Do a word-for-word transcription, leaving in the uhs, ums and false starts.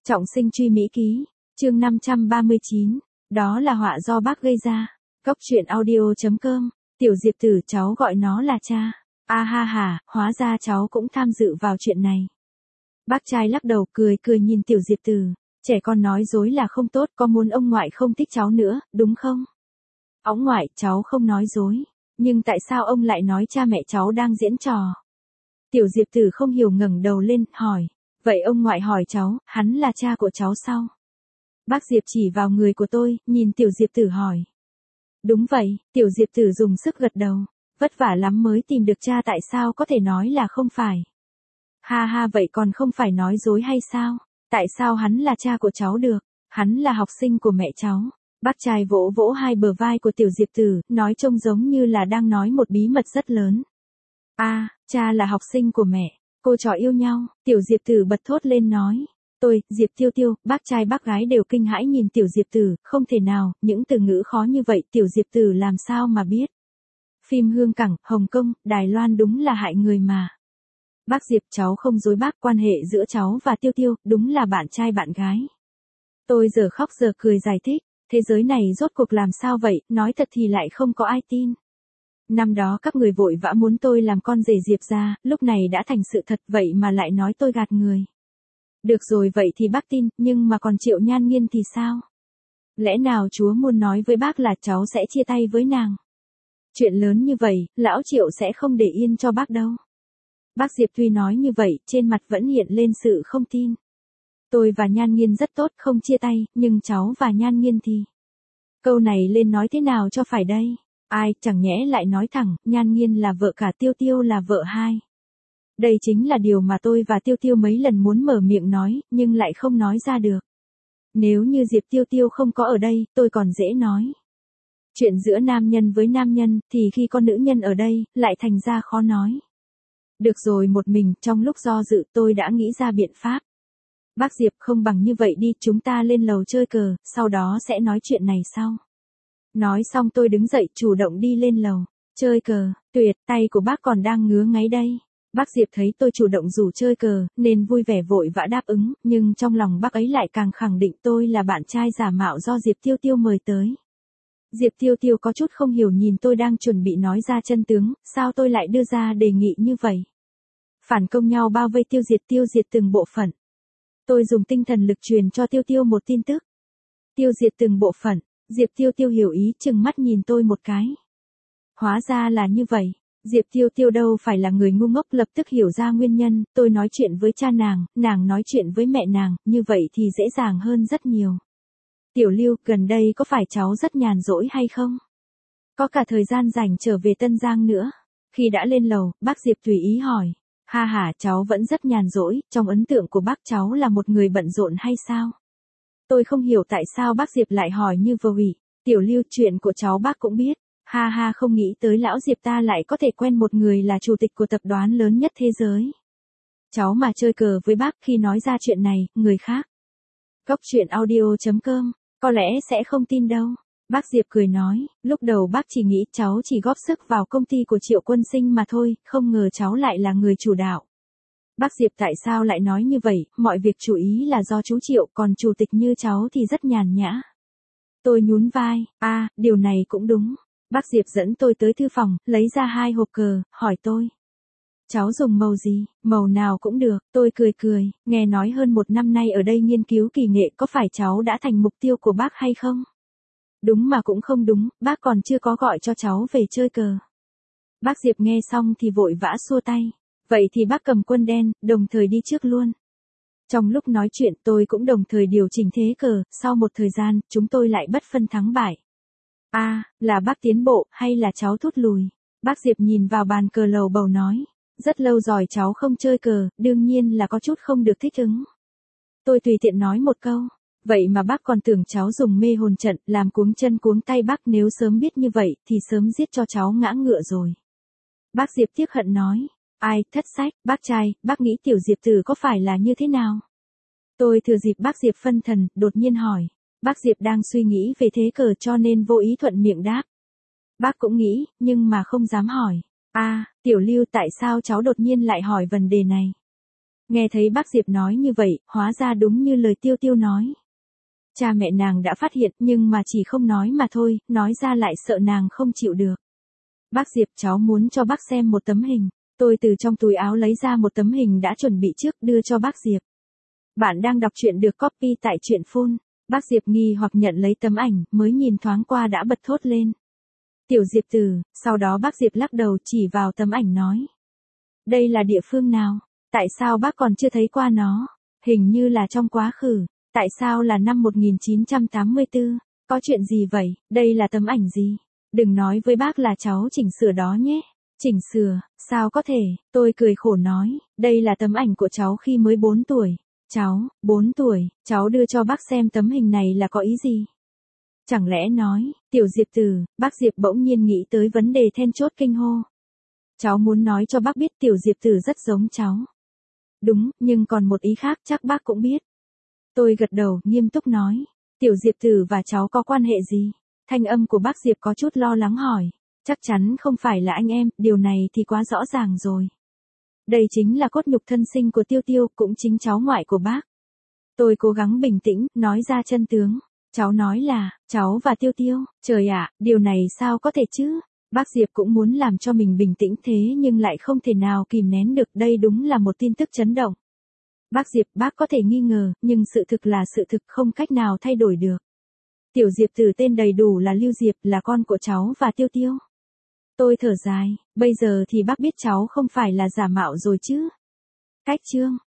Trọng sinh truy Mỹ ký, chương năm trăm ba mươi chín, đó là họa do bác gây ra. Góc truyện audio chấm com, Tiểu Diệp Tử cháu gọi nó là cha. A ha ha, hóa ra cháu cũng tham dự vào chuyện này. Bác trai lắc đầu cười cười nhìn Tiểu Diệp Tử, trẻ con nói dối là không tốt, có muốn ông ngoại không thích cháu nữa, đúng không? Ông ngoại, cháu không nói dối, nhưng tại sao ông lại nói cha mẹ cháu đang diễn trò? Tiểu Diệp Tử không hiểu ngẩng đầu lên, hỏi. Vậy ông ngoại hỏi cháu, hắn là cha của cháu sao? Bác Diệp chỉ vào người của tôi, nhìn Tiểu Diệp Tử hỏi. Đúng vậy, Tiểu Diệp Tử dùng sức gật đầu. Vất vả lắm mới tìm được cha, tại sao có thể nói là không phải? Ha ha, vậy còn không phải nói dối hay sao? Tại sao hắn là cha của cháu được? Hắn là học sinh của mẹ cháu. Bác trai vỗ vỗ hai bờ vai của Tiểu Diệp Tử, nói trông giống như là đang nói một bí mật rất lớn. A, à, cha là học sinh của mẹ. Cô trò yêu nhau, Tiểu Diệp Tử bật thốt lên nói. Tôi, Diệp Tiêu Tiêu, bác trai bác gái đều kinh hãi nhìn Tiểu Diệp Tử, không thể nào, những từ ngữ khó như vậy Tiểu Diệp Tử làm sao mà biết. Phim Hương Cảng, Hồng Kông, Đài Loan đúng là hại người mà. Bác Diệp, cháu không dối bác, quan hệ giữa cháu và Tiêu Tiêu, đúng là bạn trai bạn gái. Tôi giờ khóc giờ cười giải thích, thế giới này rốt cuộc làm sao vậy, nói thật thì lại không có ai tin. Năm đó các người vội vã muốn tôi làm con rể Diệp gia, lúc này đã thành sự thật, vậy mà lại nói tôi gạt người. Được rồi, vậy thì bác tin, nhưng mà còn Triệu Nhan Nghiên thì sao? Lẽ nào chúa muốn nói với bác là cháu sẽ chia tay với nàng? Chuyện lớn như vậy, lão Triệu sẽ không để yên cho bác đâu. Bác Diệp tuy nói như vậy, trên mặt vẫn hiện lên sự không tin. Tôi và Nhan Nghiên rất tốt, không chia tay, nhưng cháu và Nhan Nghiên thì... Câu này lên nói thế nào cho phải đây? Ai, chẳng nhẽ lại nói thẳng, Nhan Nghiên là vợ cả, Tiêu Tiêu là vợ hai. Đây chính là điều mà tôi và Tiêu Tiêu mấy lần muốn mở miệng nói, nhưng lại không nói ra được. Nếu như Diệp Tiêu Tiêu không có ở đây, tôi còn dễ nói. Chuyện giữa nam nhân với nam nhân, thì khi có nữ nhân ở đây, lại thành ra khó nói. Được rồi, một mình, trong lúc do dự tôi đã nghĩ ra biện pháp. Bác Diệp, không bằng như vậy đi, chúng ta lên lầu chơi cờ, sau đó sẽ nói chuyện này sau. Nói xong tôi đứng dậy chủ động đi lên lầu. Chơi cờ, tuyệt, tay của bác còn đang ngứa ngáy đây. Bác Diệp thấy tôi chủ động rủ chơi cờ, nên vui vẻ vội vã đáp ứng, nhưng trong lòng bác ấy lại càng khẳng định tôi là bạn trai giả mạo do Diệp Tiêu Tiêu mời tới. Diệp Tiêu Tiêu có chút không hiểu nhìn tôi đang chuẩn bị nói ra chân tướng, sao tôi lại đưa ra đề nghị như vậy. Phản công nhau bao vây tiêu diệt tiêu diệt từng bộ phận. Tôi dùng tinh thần lực truyền cho Tiêu Tiêu một tin tức. Tiêu diệt từng bộ phận. Diệp Tiêu Tiêu hiểu ý, chừng mắt nhìn tôi một cái. Hóa ra là như vậy. Diệp Tiêu Tiêu đâu phải là người ngu ngốc, lập tức hiểu ra nguyên nhân. Tôi nói chuyện với cha nàng, nàng nói chuyện với mẹ nàng, như vậy thì dễ dàng hơn rất nhiều. Tiểu Lưu, gần đây có phải cháu rất nhàn rỗi hay không? Có cả thời gian rảnh trở về Tân Giang nữa. Khi đã lên lầu, bác Diệp tùy ý hỏi. Ha ha, cháu vẫn rất nhàn rỗi, trong ấn tượng của bác cháu là một người bận rộn hay sao? Tôi không hiểu tại sao bác Diệp lại hỏi như vậy. Tiểu Lưu, chuyện của cháu bác cũng biết. Ha ha, không nghĩ tới lão Diệp ta lại có thể quen một người là chủ tịch của tập đoàn lớn nhất thế giới. Cháu mà chơi cờ với bác, khi nói ra chuyện này, người khác. Góc truyện audio chấm com, có lẽ sẽ không tin đâu. Bác Diệp cười nói, lúc đầu bác chỉ nghĩ cháu chỉ góp sức vào công ty của Triệu Quân Sinh mà thôi, không ngờ cháu lại là người chủ đạo. Bác Diệp, tại sao lại nói như vậy, mọi việc chủ ý là do chú Triệu, còn chủ tịch như cháu thì rất nhàn nhã. Tôi nhún vai, a, à, điều này cũng đúng. Bác Diệp dẫn tôi tới thư phòng, lấy ra hai hộp cờ, hỏi tôi. Cháu dùng màu gì, màu nào cũng được, tôi cười cười, nghe nói hơn một năm nay ở đây nghiên cứu kỳ nghệ, có phải cháu đã thành mục tiêu của bác hay không? Đúng mà cũng không đúng, bác còn chưa có gọi cho cháu về chơi cờ. Bác Diệp nghe xong thì vội vã xua tay. Vậy thì bác cầm quân đen, đồng thời đi trước luôn. Trong lúc nói chuyện tôi cũng đồng thời điều chỉnh thế cờ, sau một thời gian, chúng tôi lại bất phân thắng bại. A, à, là bác tiến bộ, hay là cháu thút lùi? Bác Diệp nhìn vào bàn cờ lầu bầu nói. Rất lâu rồi cháu không chơi cờ, đương nhiên là có chút không được thích ứng. Tôi tùy tiện nói một câu. Vậy mà bác còn tưởng cháu dùng mê hồn trận, làm cuống chân cuống tay bác, nếu sớm biết như vậy, thì sớm giết cho cháu ngã ngựa rồi. Bác Diệp tiếc hận nói. Ai, thất sách, bác trai, bác nghĩ Tiểu Diệp Tử có phải là như thế nào? Tôi thừa dịp bác Diệp phân thần, đột nhiên hỏi. Bác Diệp đang suy nghĩ về thế cờ cho nên vô ý thuận miệng đáp. Bác cũng nghĩ, nhưng mà không dám hỏi. A, à, Tiểu Lưu, tại sao cháu đột nhiên lại hỏi vấn đề này? Nghe thấy bác Diệp nói như vậy, hóa ra đúng như lời Tiêu Tiêu nói. Cha mẹ nàng đã phát hiện nhưng mà chỉ không nói mà thôi, nói ra lại sợ nàng không chịu được. Bác Diệp, cháu muốn cho bác xem một tấm hình. Tôi từ trong túi áo lấy ra một tấm hình đã chuẩn bị trước đưa cho bác Diệp. Bạn đang đọc truyện được copy tại truyện phun. Bác Diệp nghi hoặc nhận lấy tấm ảnh, mới nhìn thoáng qua đã bật thốt lên. Tiểu Diệp Tử, sau đó bác Diệp lắc đầu chỉ vào tấm ảnh nói. Đây là địa phương nào? Tại sao bác còn chưa thấy qua nó? Hình như là trong quá khứ. Tại sao là năm một nghìn chín trăm tám mươi tư? Có chuyện gì vậy? Đây là tấm ảnh gì? Đừng nói với bác là cháu chỉnh sửa đó nhé. Chỉnh sửa, sao có thể? Tôi cười khổ nói, đây là tấm ảnh của cháu khi mới bốn tuổi. Cháu, bốn tuổi, cháu đưa cho bác xem tấm hình này là có ý gì? Chẳng lẽ nói, Tiểu Diệp Tử, bác Diệp bỗng nhiên nghĩ tới vấn đề then chốt kinh hô. Cháu muốn nói cho bác biết Tiểu Diệp Tử rất giống cháu. Đúng, nhưng còn một ý khác chắc bác cũng biết. Tôi gật đầu, nghiêm túc nói. Tiểu Diệp Tử và cháu có quan hệ gì? Thanh âm của bác Diệp có chút lo lắng hỏi. Chắc chắn không phải là anh em, điều này thì quá rõ ràng rồi. Đây chính là cốt nhục thân sinh của Tiêu Tiêu, cũng chính cháu ngoại của bác. Tôi cố gắng bình tĩnh, nói ra chân tướng. Cháu nói là, cháu và Tiêu Tiêu, trời ạ, điều này sao có thể chứ? Bác Diệp cũng muốn làm cho mình bình tĩnh thế nhưng lại không thể nào kìm nén được, đây đúng là một tin tức chấn động. Bác Diệp, bác có thể nghi ngờ, nhưng sự thực là sự thực, không cách nào thay đổi được. Tiểu Diệp Tử tên đầy đủ là Lưu Diệp, là con của cháu và Tiêu Tiêu. Tôi thở dài, bây giờ thì bác biết cháu không phải là giả mạo rồi chứ. Cách chương